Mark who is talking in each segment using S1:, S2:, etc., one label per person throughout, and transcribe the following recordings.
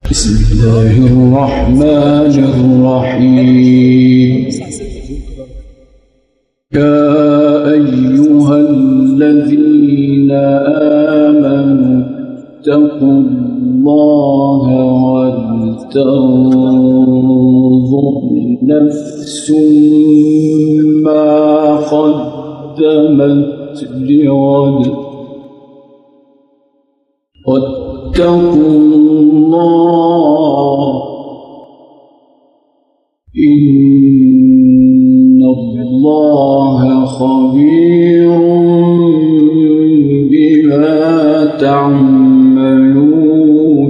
S1: بسم الله الرحمن الرحيم. يا أيها الذين آمنوا اتقوا الله ولتنظر نفس ما قدمت لغد واتقوا الله إن الله خبير بما تعملون.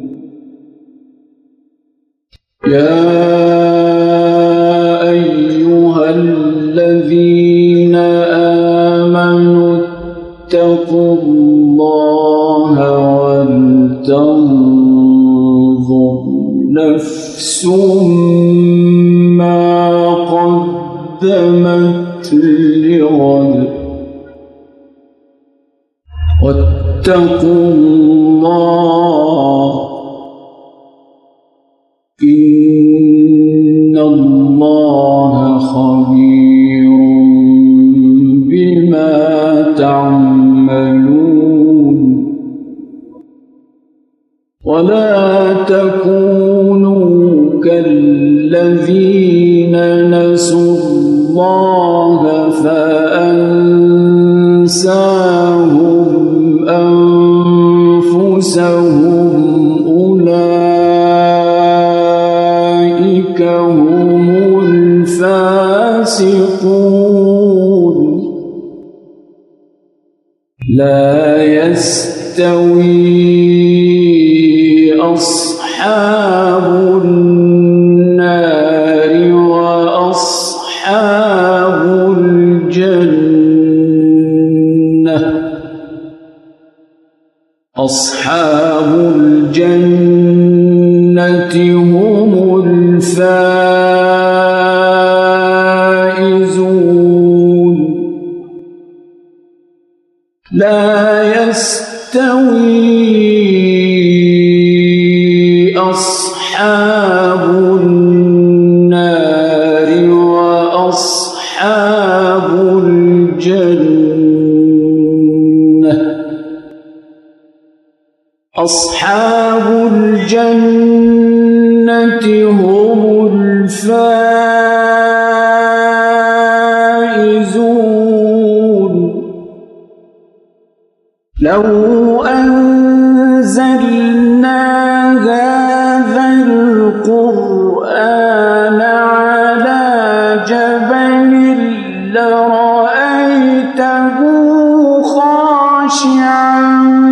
S1: يا أيها الذين آمنوا اتقوا الله ولتنظر نفس ما قدمت لغد واتقوا الله إن الله خبير بما تعملون. ولا تكونوا كالذين نسوا الله فأنساهم أنفسهم أولئك هم الفاسقون. لا يستوي أصحاب النار وأصحاب الجنة. أصحاب الجنة هم الفائزون. لا يستوي أصحاب النار وأصحاب الجنة. أصحاب الجنة هم الفائزون. لو أنزلنا هذا القرآن على جبل لرأيته خاشعا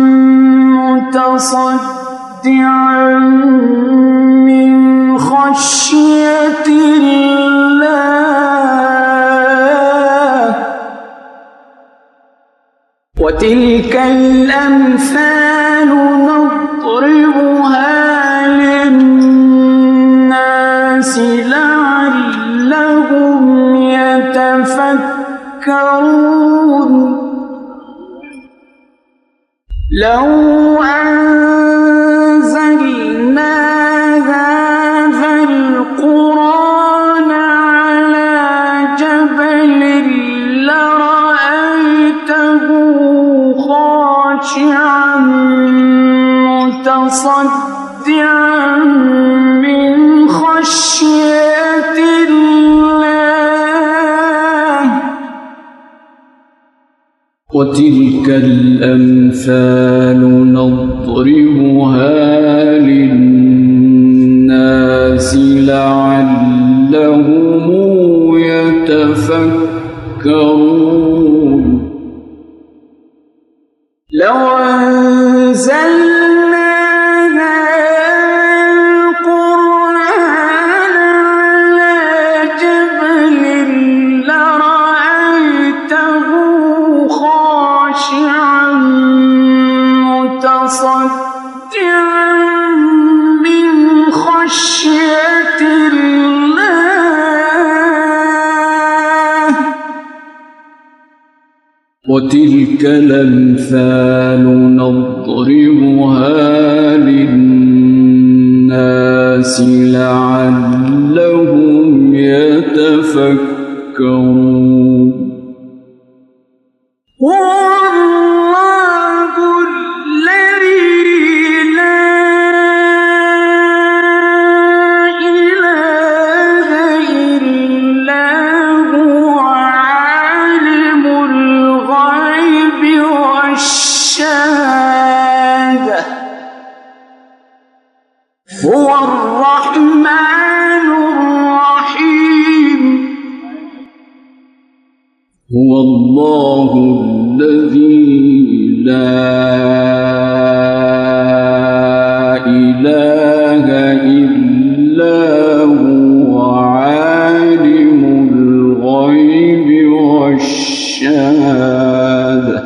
S1: متصدعا من خشية الله. وتلك الأمثال نضربها للناس لعلهم يتفكرون. لو أنزلنا هذا القرآن على جبل لرأيته خاشعا متصدعا من خشية الله. وتلك الأمثال نضربها للناس لعلهم يتفكرون. لو أنزلنا القرآن على جبل لرأيته خاشعا متصدعا من خشية الله. وتلك الأمثال نضربها للناس للناس لعلهم يتفكرون. هو الرحمن الرحيم. هو الله الذي لا إله إلا هو عالم الغيب والشهادة.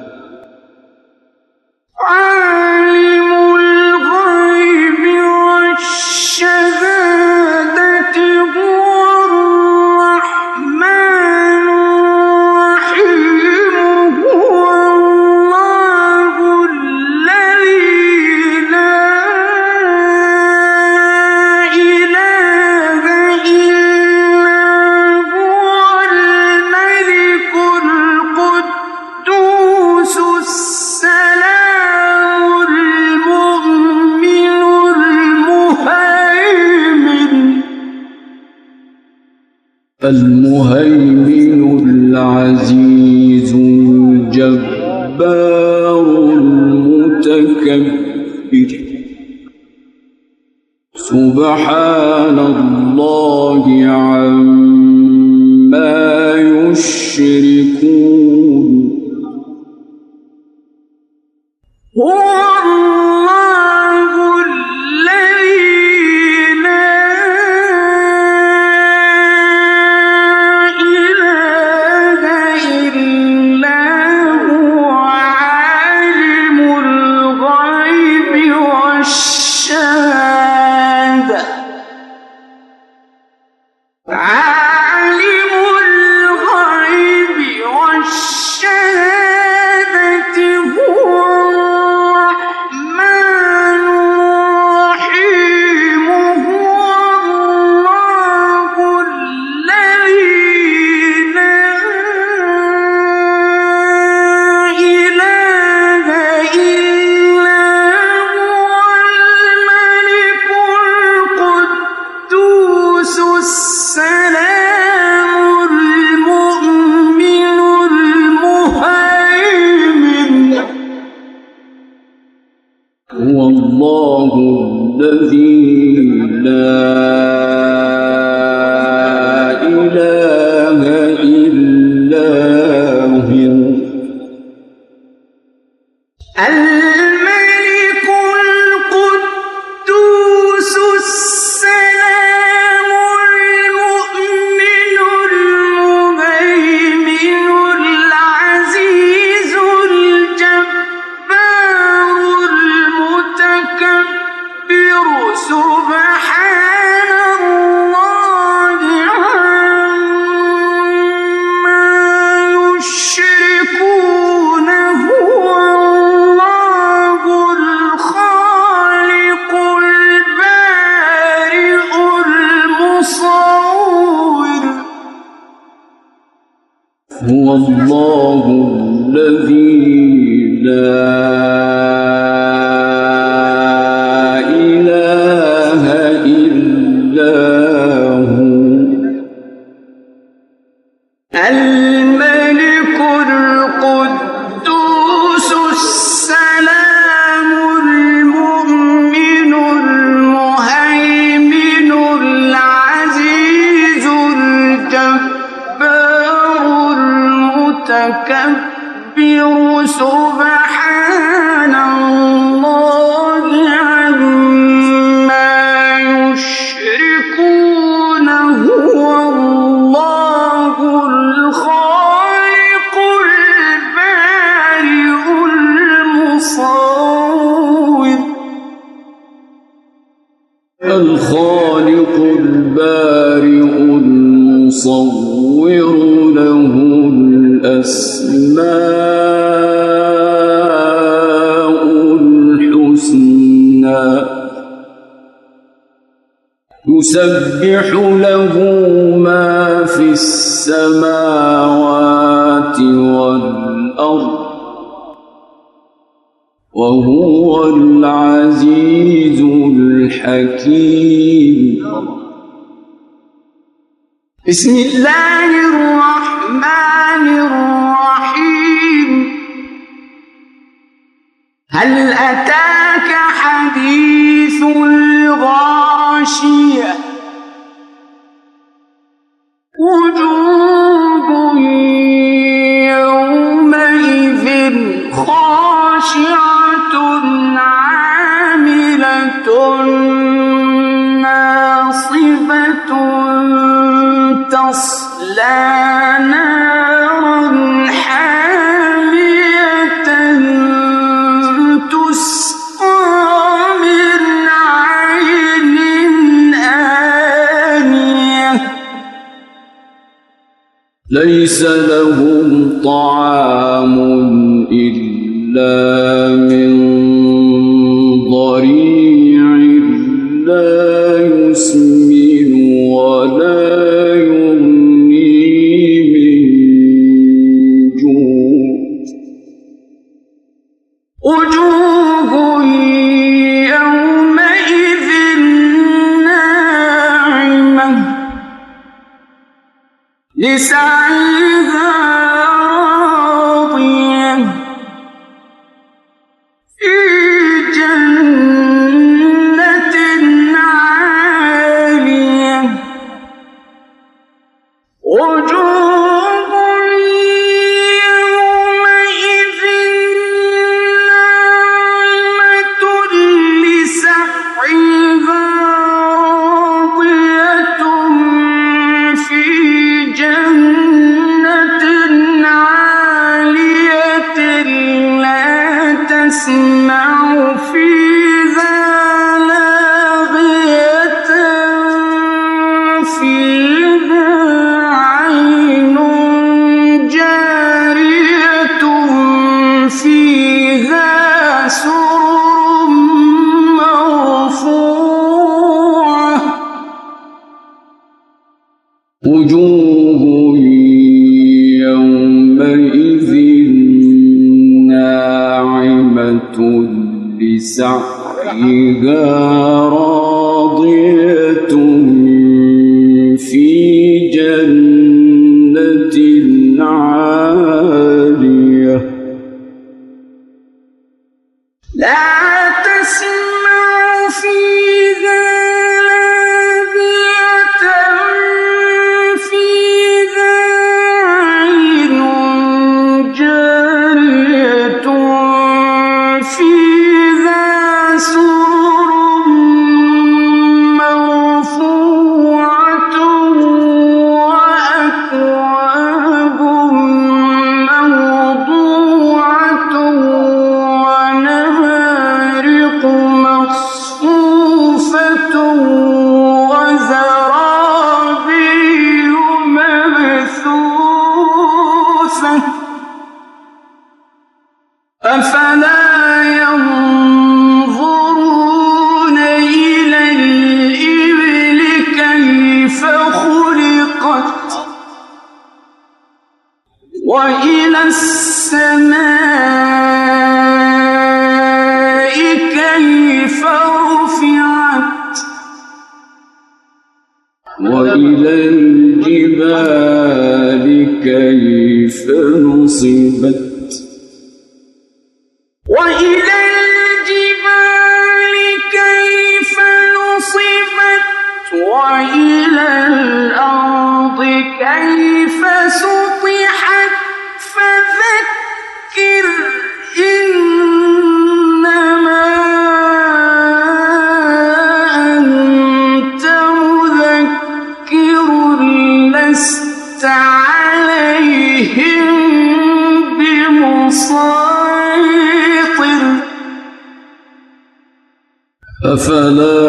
S1: المهيمن العزيز الجبار المتكبر. سبحان الله عما يشركون. هو الله الذي لا إله إلا هو الملك القدوس السلام المؤمن المهيمن العزيز الجبار المتكبر. سبحان الله عما يشركون. هو الله الخالق البارئ المصور. هو الله الذي لا الملك القدوس السلام المؤمن المهيمن العزيز الجبار المتكبر. سبحان الله عما يشركون. هو الله الخالق البارئ المصور. الخالق البارئ المصور له الأسماء الحسنى. يسبح له ما في السماوات والأرض وهو العزيز الحكيم. بسم الله الرحمن الرحيم. هل أتاك حديث الغاشية وجوه يومئذ خاشعة عاملة ناصبة تصلى نارا حامية تسقى من عين آنية ليس لهم طعام إلا من ضريع لا يسمن ولا يغني من جوع. وجوه يومئذ ناعمة لسعيها راضية في جنة عالية. وجوه يومئذ ناعمة لسعيها راضية في جنة عالية لا تسمع فيها لاغية فيها عين جارية فيها سرر مرفوعة. وجوه يومئذ ناعمة لسعيها راضية في جنة عالية لا تسمع فيها لاغية فيها عين جارية فيها سرر مرفوعة وأكواب موضوعة ونمارق مصفوفة وزرابي مبثوثة. أفلا ينظرون إلى الإبل كيف خلقت وإلى السماء كيف رفعت وإلى الجبال كيف نصبت وإلى الجبال كيف نصبت وإلى الأرض كيف سطحت. فذكر إنما أنت مذكر لست عليهم بمسيطر. أفلا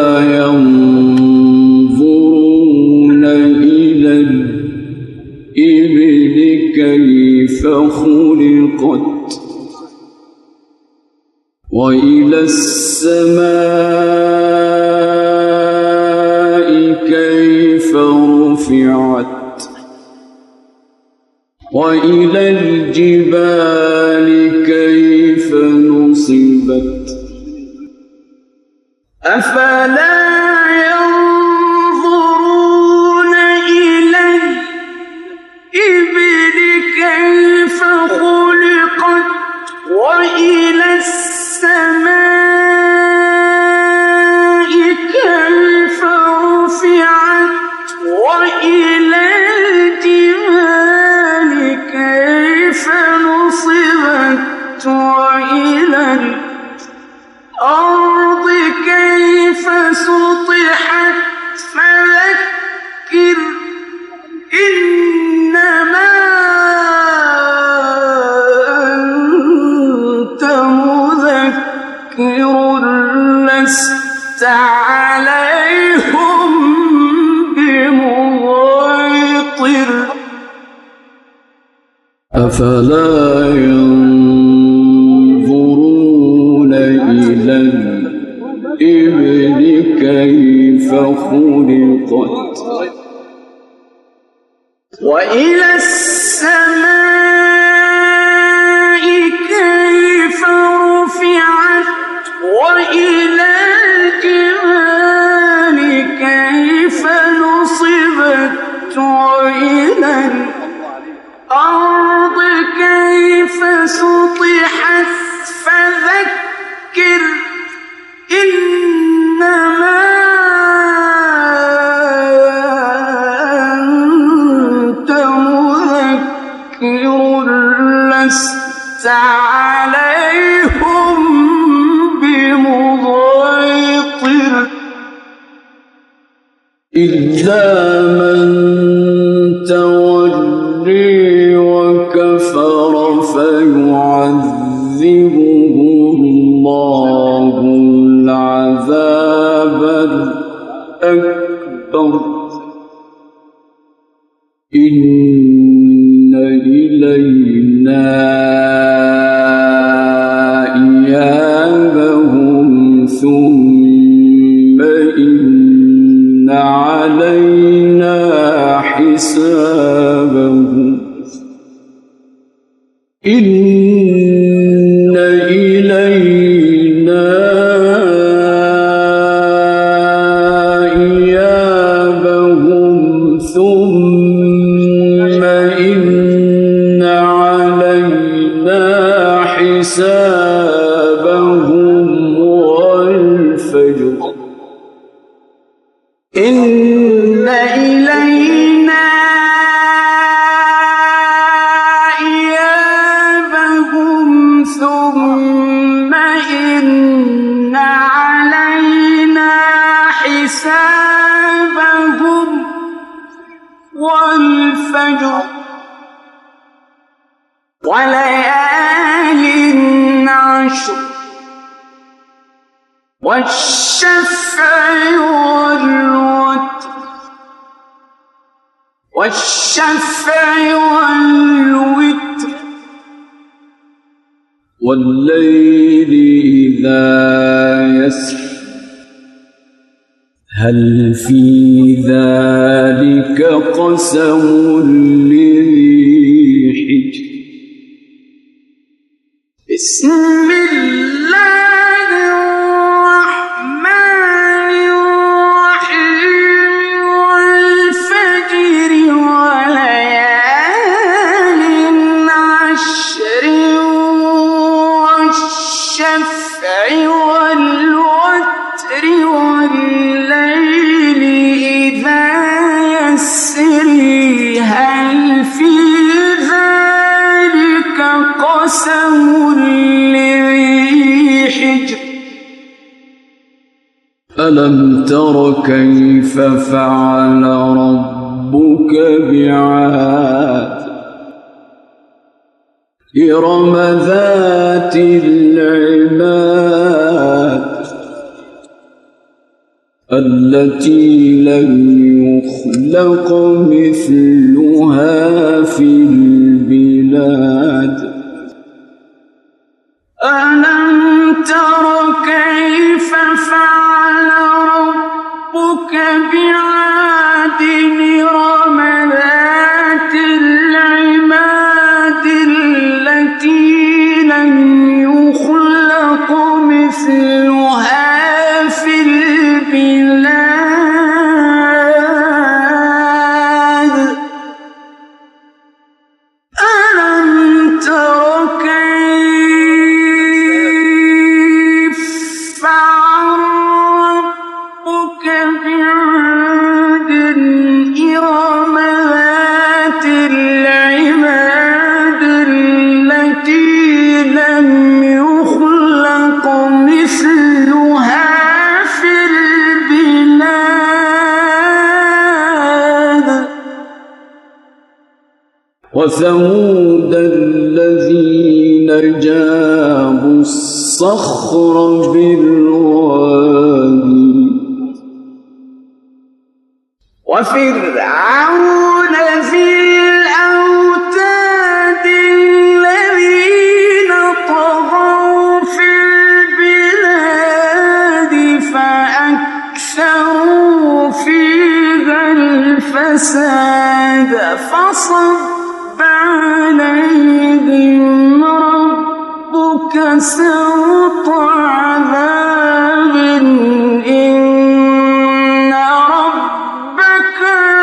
S1: ينظرون إلى الإبل رفعت وإلى الجبال كيف نصبت أفلا ينظرون إلى الإبل كيف خلقت وإلى السماء كيف رفعت وإلى الجبال كيف نصبت وإلى الأرض كيف سطحت فذكر إنما أنت مذكر لست عليهم بمسيطر أفلا ينظرون إلى الإبل كيف خلقت وإلى السماء كيف رفعت وإلى الجبال كيف نصبت وإلى الأرض كيف سطحت فذكر إنما أنت مذكر لست عليهم بمسيطر إلا من تولي وكفر فيعذبه الله العذاب الأكبر إن إلينا إيابهم ثم إن علينا حسابهم إن إلينا إيابهم ثم إن علينا حسابهم والفجر إن إلينا إيابهم ثم إن علينا حسابهم والفجر وليال عشر والشفع والوتر والليل إذا يسر هل في ذلك قسم لذي حجر بسم الله الرحمن الرحيم والفجر وليال عشر والشفع والوتر والليل إذا يسر هل في ذلك قسم لذي حجر ألم تر كيف فعل ربك بعاد إرم ذات العماد التي لم يخلق مثلها في البلاد ألم تر كيف فعل ربك بعاد إرم ذات العماد التي لم يخلق مثلها في البلاد ألم تر كيف فعل ربك بعاد إرم ذات العماد التي لم يخلق مثلها في البلاد وثمود الذين جابوا الصخر بالوادي وفرعون ذي الأوتاد الذين طغوا في البلاد فأكثروا فيها الفساد فصب عليهم ربك سوط عذاب إن ربك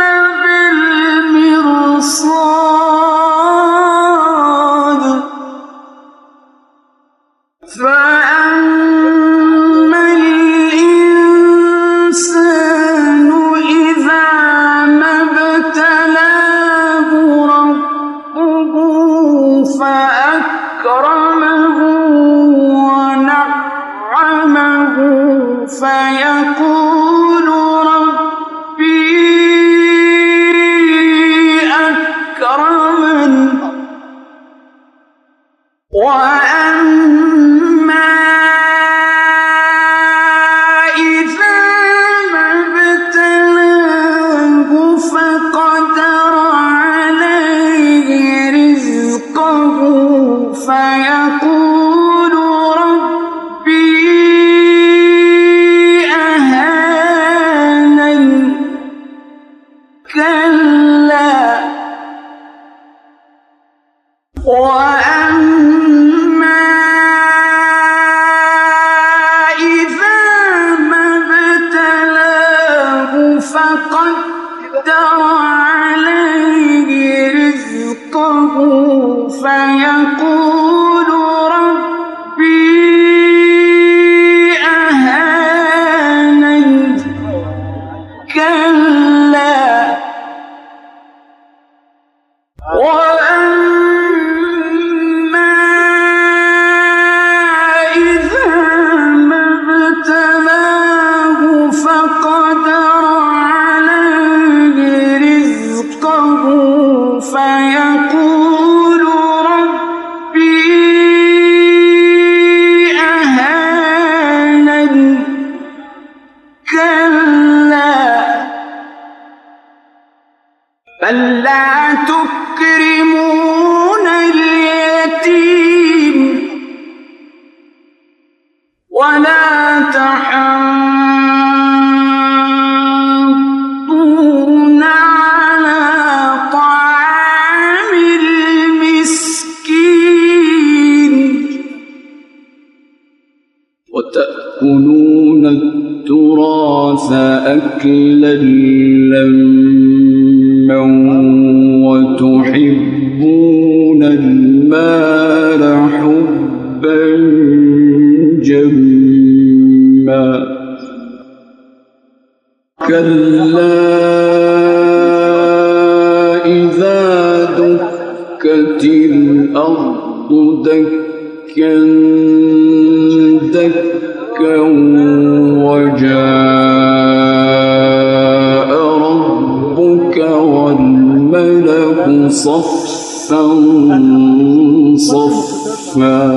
S1: لبالمرصاد فأما الإنسان إذا ما ابتلاه ربه فأكرمه ونعمه فيقول ربي أكرمن وأما إذا ما ابتلاه فقدر عليه رزقه فيقول ربي أهانن كلا وأما إذا ما ابتلاه فقدر عليه رزقه فيقول ربي أهانن كلا وأما إذا ما ابتلاه فقدر عليه رزقه فيقول ربي أهانن كلا بل لا تكرمون اليتيم ولا تحاضون على طعام المسكين وتأكلون التراث أكلا لما وتحبون المال حبا جما كلا إذا دكت الأرض دكا دكا وجاء ربك والملك صفا صفا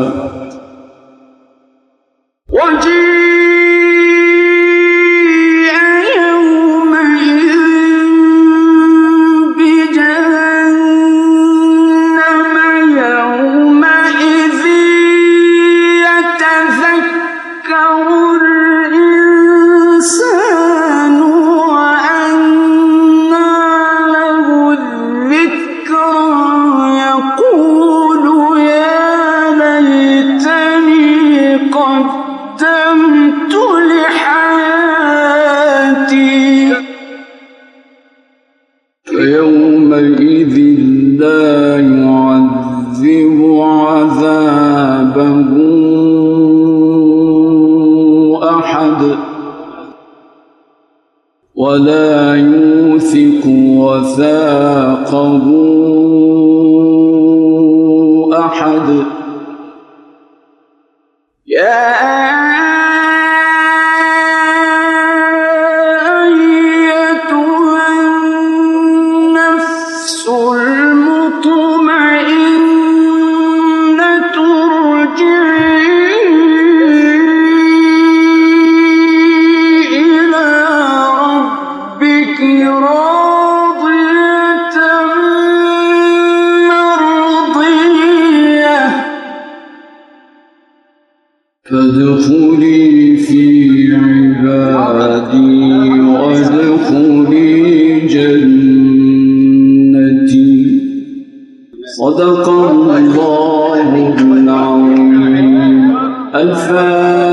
S1: وجيء يومئذ بجهنم يومئذ يتذكر الإنسان وأنى يومئذ لا يعذب عذابه أحد ولا يوثق وثاقه أحد. يا أيتها النفس المطمئنة ارجعي إلى ربك راضية مرضية فادخلي في عبادي وادخلي جنتي. صدق الله العظيم. الفاتحة.